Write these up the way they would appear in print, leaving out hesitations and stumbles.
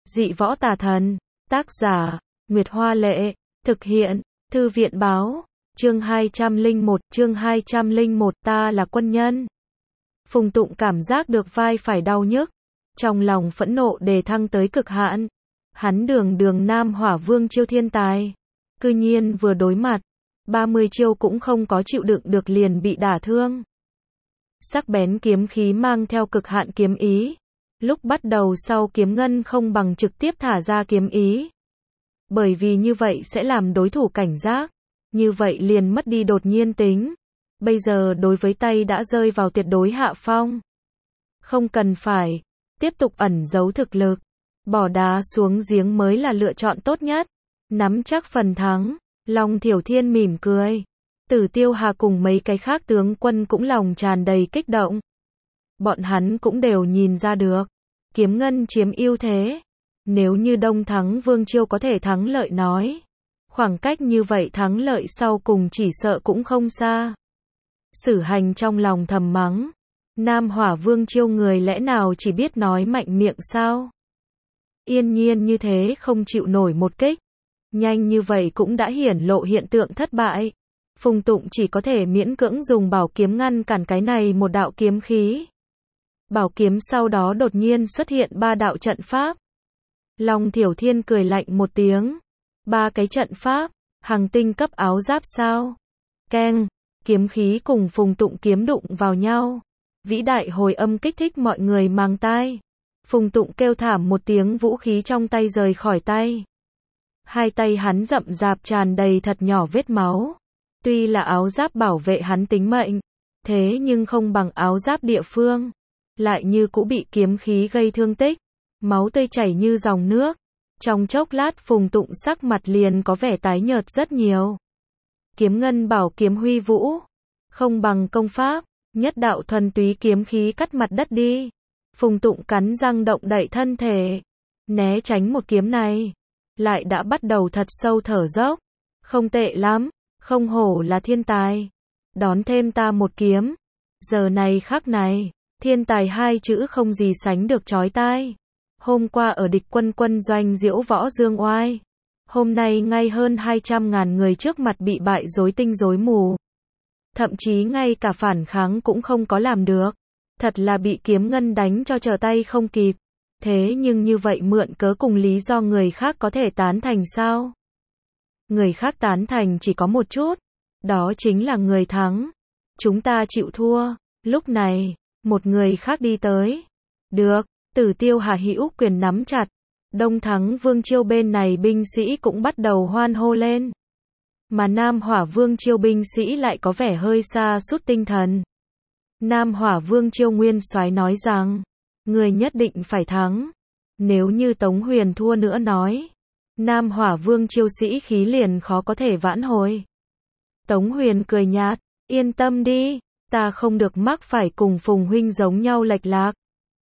Dị võ tà thần, tác giả, Nguyệt Hoa Lệ, thực hiện, Thư viện Báo, chương 201, ta là quân nhân. Phùng Tụng cảm giác được vai phải đau nhức, trong lòng phẫn nộ đề thăng tới cực hạn. Hắn đường Nam Hỏa Vương Chiêu thiên tài, cư nhiên vừa đối mặt, 30 chiêu cũng không có chịu đựng được liền bị đả thương. Sắc bén kiếm khí mang theo cực hạn kiếm ý. Lúc bắt đầu sau kiếm ngân không bằng trực tiếp thả ra kiếm ý. Bởi vì như vậy sẽ làm đối thủ cảnh giác. Như vậy liền mất đi đột nhiên tính. Bây giờ đối với tay đã rơi vào tuyệt đối hạ phong. Không cần phải tiếp tục ẩn giấu thực lực. Bỏ đá xuống giếng mới là lựa chọn tốt nhất. Nắm chắc phần thắng. Long Thiểu Thiên mỉm cười. Tử Tiêu Hà cùng mấy cái khác tướng quân cũng lòng tràn đầy kích động. Bọn hắn cũng đều nhìn ra được. Kiếm ngân chiếm ưu thế. Nếu như Đông Thắng Vương Chiêu có thể thắng lợi nói. Khoảng cách như vậy thắng lợi sau cùng chỉ sợ cũng không xa. Sử Hành trong lòng thầm mắng. Nam Hỏa Vương Chiêu người lẽ nào chỉ biết nói mạnh miệng sao? Yên nhiên như thế không chịu nổi một kích. Nhanh như vậy cũng đã hiển lộ hiện tượng thất bại. Phùng Tụng chỉ có thể miễn cưỡng dùng bảo kiếm ngăn cản cái này một đạo kiếm khí. Bảo kiếm sau đó đột nhiên xuất hiện 3 đạo trận pháp. Long Thiểu Thiên cười lạnh một tiếng. 3 cái trận pháp, hằng tinh cấp áo giáp sao? Keng, kiếm khí cùng Phùng Tụng kiếm đụng vào nhau. Vĩ đại hồi âm kích thích mọi người mang tai. Phùng Tụng kêu thảm một tiếng, vũ khí trong tay rời khỏi tay. Hai tay hắn rậm rạp tràn đầy thật nhỏ vết máu. Tuy là áo giáp bảo vệ hắn tính mệnh, thế nhưng không bằng áo giáp địa phương. Lại như cũ bị kiếm khí gây thương tích. Máu tươi chảy như dòng nước. Trong chốc lát Phùng Tụng sắc mặt liền có vẻ tái nhợt rất nhiều. Kiếm ngân bảo kiếm huy vũ. Không bằng công pháp. Nhất đạo thuần túy kiếm khí cắt mặt đất đi. Phùng Tụng cắn răng động đậy thân thể. Né tránh một kiếm này. Lại đã bắt đầu thật sâu thở dốc. Không tệ lắm. Không hổ là thiên tài. Đón thêm ta một kiếm. Giờ này khắc này. Thiên tài 2 chữ không gì sánh được chói tai. Hôm qua ở địch quân doanh diễu võ dương oai. Hôm nay ngay hơn 200.000 người trước mặt bị bại rối tinh rối mù. Thậm chí ngay cả phản kháng cũng không có làm được. Thật là bị kiếm ngân đánh cho trở tay không kịp. Thế nhưng như vậy mượn cớ cùng lý do người khác có thể tán thành sao? Người khác tán thành chỉ có một chút. Đó chính là người thắng. Chúng ta chịu thua. Lúc này, một người khác đi tới. Được, Tử Tiêu Hà hữu quyền nắm chặt. Đông Thắng Vương Chiêu bên này binh sĩ cũng bắt đầu hoan hô lên. Mà Nam Hỏa Vương Chiêu binh sĩ lại có vẻ hơi sa sút tinh thần. Nam Hỏa Vương Chiêu nguyên soái nói rằng, người nhất định phải thắng. Nếu như Tống Huyền thua nữa nói, Nam Hỏa Vương Chiêu sĩ khí liền khó có thể vãn hồi. Tống Huyền cười nhạt, yên tâm đi, ta không được mắc phải cùng Phùng huynh giống nhau lệch lạc.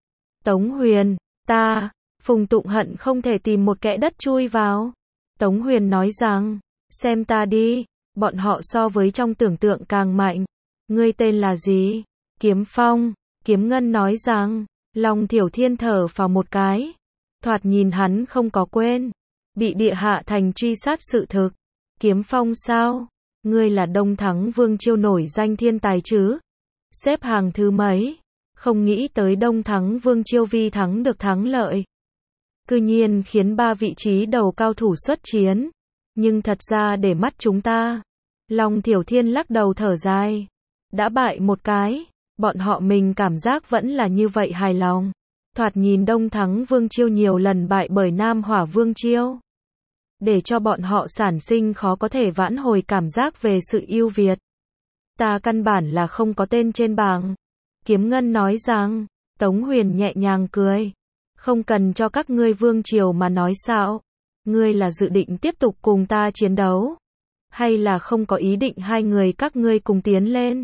Tống Huyền, ta, Phùng Tụng hận không thể tìm một kẽ đất chui vào. Tống Huyền nói rằng, xem ta đi, bọn họ so với trong tưởng tượng càng mạnh. Ngươi tên là gì? Kiếm Phong. Kiếm Ngân nói rằng, Long Thiểu Thiên thở phào một cái. Thoạt nhìn hắn không có quên. Bị địa hạ thành truy sát sự thực. Kiếm Phong sao? Ngươi là Đông Thắng Vương Chiêu nổi danh thiên tài chứ? Xếp hàng thứ mấy? Không nghĩ tới Đông Thắng Vương Chiêu vi thắng được thắng lợi. Cư nhiên khiến 3 vị trí đầu cao thủ xuất chiến. Nhưng thật ra để mắt chúng ta. Long Thiểu Thiên lắc đầu thở dài. Đã bại một cái. Bọn họ mình cảm giác vẫn là như vậy hài lòng. Thoạt nhìn Đông Thắng Vương Chiêu nhiều lần bại bởi Nam Hỏa Vương Chiêu. Để cho bọn họ sản sinh khó có thể vãn hồi cảm giác về sự ưu việt. Ta căn bản là không có tên trên bảng. Kiếm Ngân nói rằng, Tống Huyền nhẹ nhàng cười. Không cần cho các ngươi Vương Triều mà nói sao? Ngươi là dự định tiếp tục cùng ta chiến đấu? Hay là không có ý định hai người các ngươi cùng tiến lên?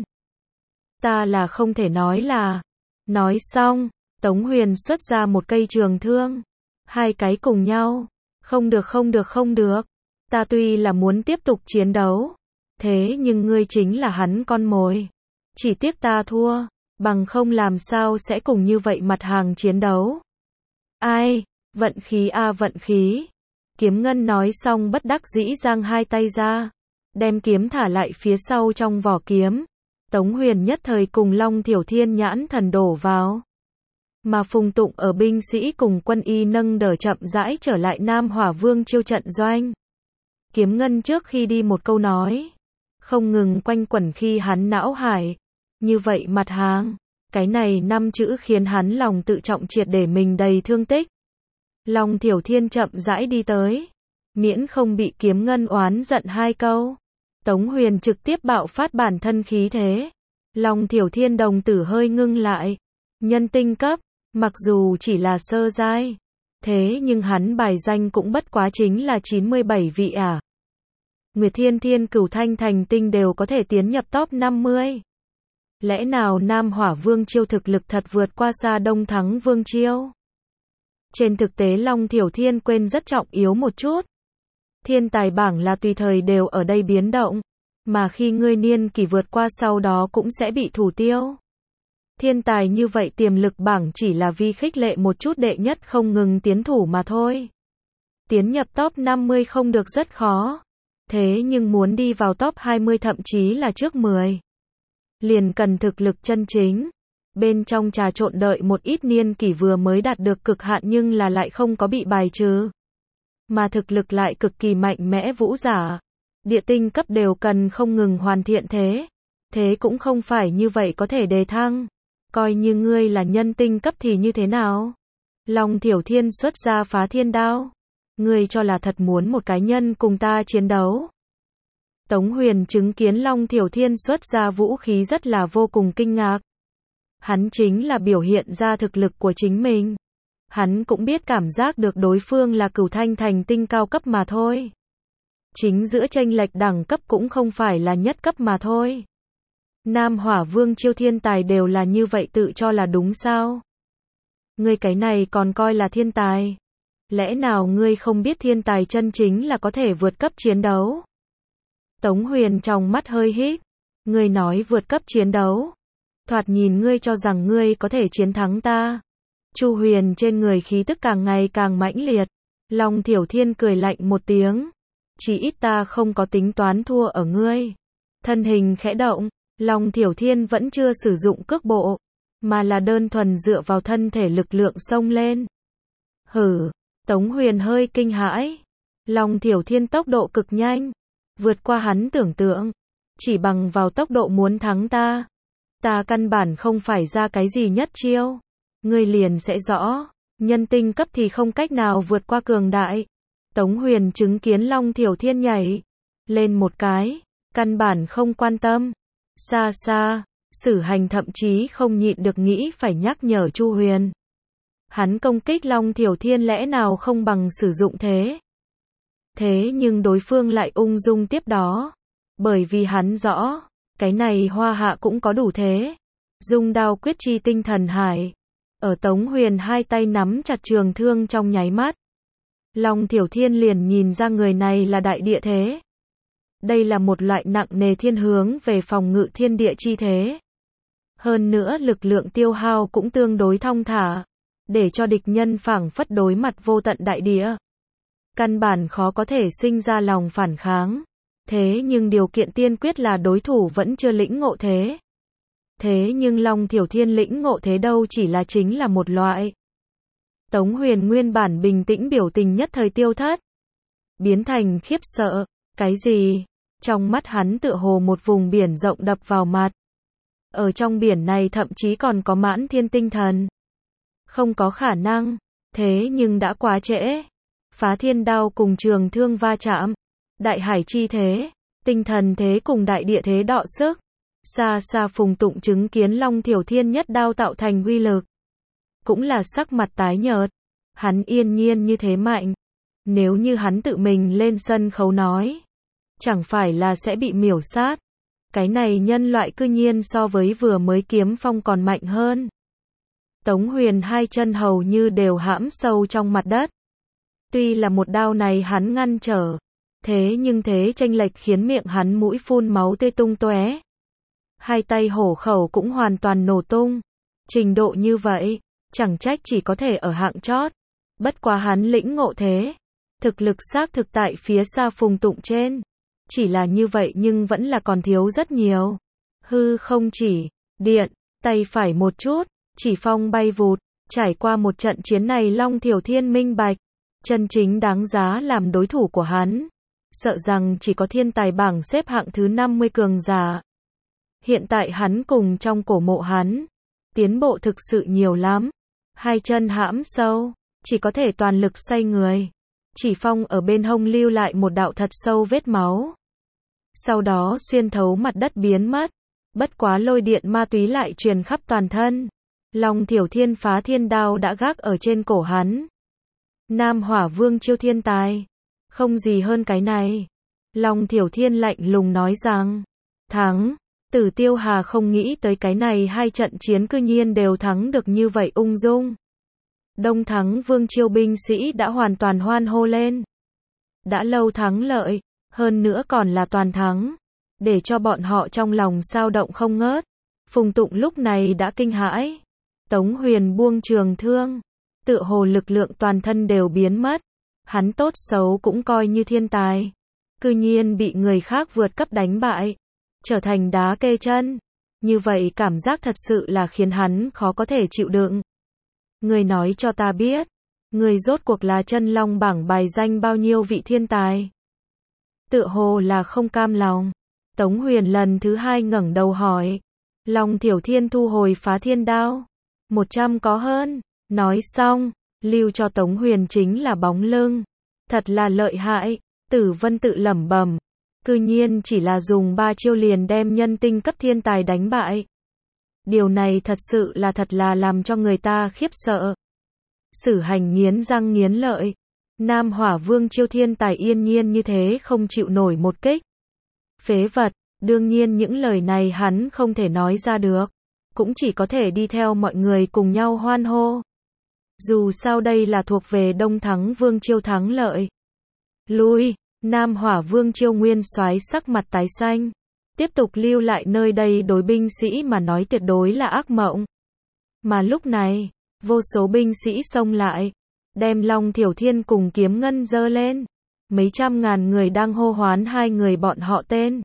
Ta là không thể nói là. Nói xong, Tống Huyền xuất ra một cây trường thương. 2 cái cùng nhau. Không được. Ta tuy là muốn tiếp tục chiến đấu. Thế nhưng ngươi chính là hắn con mồi. Chỉ tiếc ta thua. Bằng không làm sao sẽ cùng như vậy mặt hàng chiến đấu. Ai? Vận khí a vận khí. Kiếm Ngân nói xong bất đắc dĩ giang hai tay ra, đem kiếm thả lại phía sau trong vỏ kiếm. Tống Huyền nhất thời cùng Long Thiểu Thiên nhãn thần đổ vào. Mà Phùng Tụng ở binh sĩ cùng quân y nâng đỡ chậm rãi trở lại Nam Hỏa Vương chiêu trận doanh. Kiếm Ngân trước khi đi một câu nói, không ngừng quanh quẩn khi hắn não hải. Như vậy mặt hàng, cái này 5 chữ khiến hắn lòng tự trọng triệt để mình đầy thương tích. Long Thiểu Thiên chậm rãi đi tới, miễn không bị Kiếm Ngân oán giận 2 câu. Tống Huyền trực tiếp bạo phát bản thân khí thế. Long Thiểu Thiên đồng tử hơi ngưng lại. Nhân tinh cấp, mặc dù chỉ là sơ giai, thế nhưng hắn bài danh cũng bất quá chính là 97 vị à. Nguyệt Thiên Thiên Cửu Thanh Thành Tinh đều có thể tiến nhập top 50. Lẽ nào Nam Hỏa Vương chiêu thực lực thật vượt qua xa Đông Thắng Vương chiêu? Trên thực tế Long Thiểu Thiên quên rất trọng yếu một chút. Thiên tài bảng là tùy thời đều ở đây biến động, mà khi ngươi niên kỷ vượt qua sau đó cũng sẽ bị thủ tiêu. Thiên tài như vậy tiềm lực bảng chỉ là vi khích lệ một chút đệ nhất không ngừng tiến thủ mà thôi. Tiến nhập top 50 không được rất khó, thế nhưng muốn đi vào top 20 thậm chí là trước 10, liền cần thực lực chân chính. Bên trong trà trộn đợi một ít niên kỷ vừa mới đạt được cực hạn nhưng là lại không có bị bài trừ, mà thực lực lại cực kỳ mạnh mẽ vũ giả, địa tinh cấp đều cần không ngừng hoàn thiện thế cũng không phải như vậy có thể đề thăng. Coi như ngươi là nhân tinh cấp thì như thế nào? Long Thiểu Thiên xuất ra Phá Thiên Đao. Ngươi cho là thật muốn một cái nhân cùng ta chiến đấu? Tống Huyền chứng kiến Long Thiểu Thiên xuất ra vũ khí rất là vô cùng kinh ngạc. Hắn chính là biểu hiện ra thực lực của chính mình. Hắn cũng biết cảm giác được đối phương là Cửu Thanh Thành Tinh cao cấp mà thôi. Chính giữa chênh lệch đẳng cấp cũng không phải là nhất cấp mà thôi. Nam Hỏa Vương chiêu thiên tài đều là như vậy tự cho là đúng sao? Ngươi cái này còn coi là thiên tài? Lẽ nào ngươi không biết thiên tài chân chính là có thể vượt cấp chiến đấu? Tống Huyền trong mắt hơi híp. Ngươi nói vượt cấp chiến đấu? Thoạt nhìn ngươi cho rằng ngươi có thể chiến thắng ta. Chu Huyền trên người khí tức càng ngày càng mãnh liệt. Long Thiểu Thiên cười lạnh một tiếng. Chỉ ít ta không có tính toán thua ở ngươi. Thân hình khẽ động. Long Thiểu Thiên vẫn chưa sử dụng cước bộ, mà là đơn thuần dựa vào thân thể lực lượng xông lên. Hử, Tống Huyền hơi kinh hãi. Long Thiểu Thiên tốc độ cực nhanh, vượt qua hắn tưởng tượng. Chỉ bằng vào tốc độ muốn thắng ta căn bản không phải ra cái gì nhất chiêu. Ngươi liền sẽ rõ, nhân tinh cấp thì không cách nào vượt qua cường đại. Tống Huyền chứng kiến Long Thiểu Thiên nhảy lên một cái, căn bản không quan tâm. Xa xa, Sử Hành thậm chí không nhịn được nghĩ phải nhắc nhở Chu Huyền. Hắn công kích Long Thiểu Thiên lẽ nào không bằng sử dụng thế nhưng đối phương lại ung dung tiếp đó. Bởi vì hắn rõ, cái này Hoa Hạ cũng có đủ thế. Dung đao quyết chi tinh thần hải. Ở Tống Huyền hai tay nắm chặt trường thương trong nháy mắt. Long Thiểu Thiên liền nhìn ra người này là đại địa thế. Đây là một loại nặng nề thiên hướng về phòng ngự thiên địa chi thế. Hơn nữa lực lượng tiêu hao cũng tương đối thong thả, để cho địch nhân phảng phất đối mặt vô tận đại địa. Căn bản khó có thể sinh ra lòng phản kháng. Thế nhưng điều kiện tiên quyết là đối thủ vẫn chưa lĩnh ngộ thế. Thế nhưng Long Thiểu Thiên lĩnh ngộ thế đâu chỉ là chính là một loại. Tống Huyền nguyên bản bình tĩnh biểu tình nhất thời tiêu thất, biến thành khiếp sợ. Cái gì? Trong mắt hắn tựa hồ một vùng biển rộng đập vào mặt. Ở trong biển này thậm chí còn có Mãn Thiên tinh thần. Không có khả năng. Thế nhưng đã quá trễ. Phá Thiên Đao cùng trường thương va chạm. Đại hải chi thế, tinh thần thế cùng đại địa thế đọ sức. Xa xa Phùng Tụng chứng kiến Long Thiểu Thiên nhất đao tạo thành uy lực, cũng là sắc mặt tái nhợt. Hắn yên nhiên như thế mạnh, nếu như hắn tự mình lên sân khấu nói, chẳng phải là sẽ bị miểu sát. Cái này nhân loại cư nhiên so với vừa mới Kiếm Phong còn mạnh hơn. Tống Huyền hai chân hầu như đều hãm sâu trong mặt đất. Tuy là một đao này hắn ngăn trở, thế nhưng thế chênh lệch khiến miệng hắn mũi phun máu tê tung tóe. Hai tay hổ khẩu cũng hoàn toàn nổ tung. Trình độ như vậy, chẳng trách chỉ có thể ở hạng chót. Bất quá hắn lĩnh ngộ thế. Thực lực xác thực tại phía xa Phùng Tụng trên. Chỉ là như vậy nhưng vẫn là còn thiếu rất nhiều. Hư không chỉ, điện, tay phải một chút, chỉ phong bay vụt. Trải qua một trận chiến này Long Thiểu Thiên minh bạch. Chân chính đáng giá làm đối thủ của hắn. Sợ rằng chỉ có thiên tài bảng xếp hạng thứ 50 cường giả. Hiện tại hắn cùng trong cổ mộ hắn. Tiến bộ thực sự nhiều lắm. Hai chân hãm sâu, chỉ có thể toàn lực xoay người. Chỉ phong ở bên hông lưu lại một đạo thật sâu vết máu. Sau đó xuyên thấu mặt đất biến mất. Bất quá lôi điện ma túy lại truyền khắp toàn thân. Long Thiểu Thiên phá thiên đao đã gác ở trên cổ hắn. Nam Hỏa Vương chiêu thiên tài. Không gì hơn cái này. Long Thiểu Thiên lạnh lùng nói rằng. Thắng. Tử Tiêu Hà không nghĩ tới cái này hai trận chiến cư nhiên đều thắng được như vậy ung dung. Đông Thắng Vương chiêu binh sĩ đã hoàn toàn hoan hô lên. Đã lâu thắng lợi, hơn nữa còn là toàn thắng. Để cho bọn họ trong lòng sao động không ngớt. Phùng Tụng lúc này đã kinh hãi. Tống Huyền buông trường thương. Tựa hồ lực lượng toàn thân đều biến mất. Hắn tốt xấu cũng coi như thiên tài. Cư nhiên bị người khác vượt cấp đánh bại. Trở thành đá kê chân. Như vậy cảm giác thật sự là khiến hắn khó có thể chịu đựng. Người nói cho ta biết. Người rốt cuộc là chân long bảng bài danh bao nhiêu vị thiên tài. Tựa hồ là không cam lòng. Tống Huyền lần thứ hai ngẩng đầu hỏi. Long Thiểu Thiên thu hồi phá thiên đao. 100 có hơn. Nói xong, lưu cho Tống Huyền chính là bóng lưng. Thật là lợi hại. Tử Vân tự lẩm bẩm. Cư nhiên chỉ là dùng 3 chiêu liền đem nhân tinh cấp thiên tài đánh bại. Điều này thật sự là làm cho người ta khiếp sợ. Sử Hành nghiến răng nghiến lợi. Nam Hỏa Vương chiêu thiên tài yên nhiên như thế không chịu nổi một kích. Phế vật, đương nhiên những lời này hắn không thể nói ra được. Cũng chỉ có thể đi theo mọi người cùng nhau hoan hô. Dù sao đây là thuộc về Đông Thắng Vương chiêu thắng lợi. Lui, Nam Hỏa Vương chiêu nguyên soái sắc mặt tái xanh. Tiếp tục lưu lại nơi đây đối binh sĩ mà nói tuyệt đối là ác mộng. Mà lúc này, vô số binh sĩ xông lại. Đem Long Thiểu Thiên cùng kiếm ngân giơ lên. Mấy trăm ngàn người đang hô hoán hai người bọn họ tên.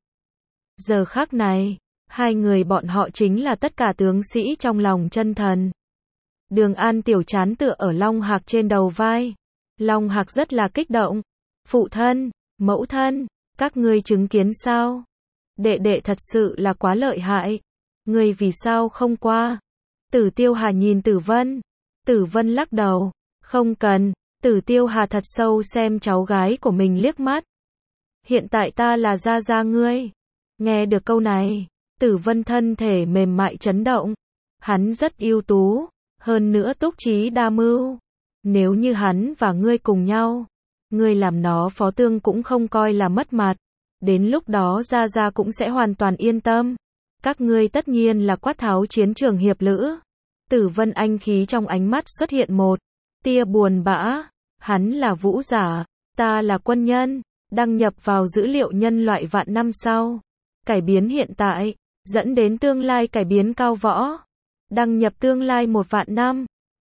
Giờ khắc này, hai người bọn họ chính là tất cả tướng sĩ trong lòng chân thần. Đường An Tiểu chán tựa ở Long Hạc trên đầu vai. Long Hạc rất là kích động. Phụ thân, mẫu thân, các ngươi chứng kiến sao? Đệ đệ thật sự là quá lợi hại. Ngươi vì sao không qua? Tử Tiêu Hà nhìn Tử Vân. Tử Vân lắc đầu. Không cần. Tử Tiêu Hà thật sâu xem cháu gái của mình liếc mắt. Hiện tại ta là gia gia ngươi. Nghe được câu này, Tử Vân thân thể mềm mại chấn động. Hắn rất ưu tú, hơn nữa túc trí đa mưu. Nếu như hắn và ngươi cùng nhau, ngươi làm nó phó tương cũng không coi là mất mặt. Đến lúc đó gia gia cũng sẽ hoàn toàn yên tâm. Các ngươi tất nhiên là quát tháo chiến trường hiệp lữ. Tử Vân anh khí trong ánh mắt xuất hiện một tia buồn bã. Hắn là vũ giả, ta là quân nhân, đăng nhập vào dữ liệu nhân loại vạn năm sau. Cải biến hiện tại, dẫn đến tương lai cải biến cao võ. Đăng nhập tương lai 1 vạn năm.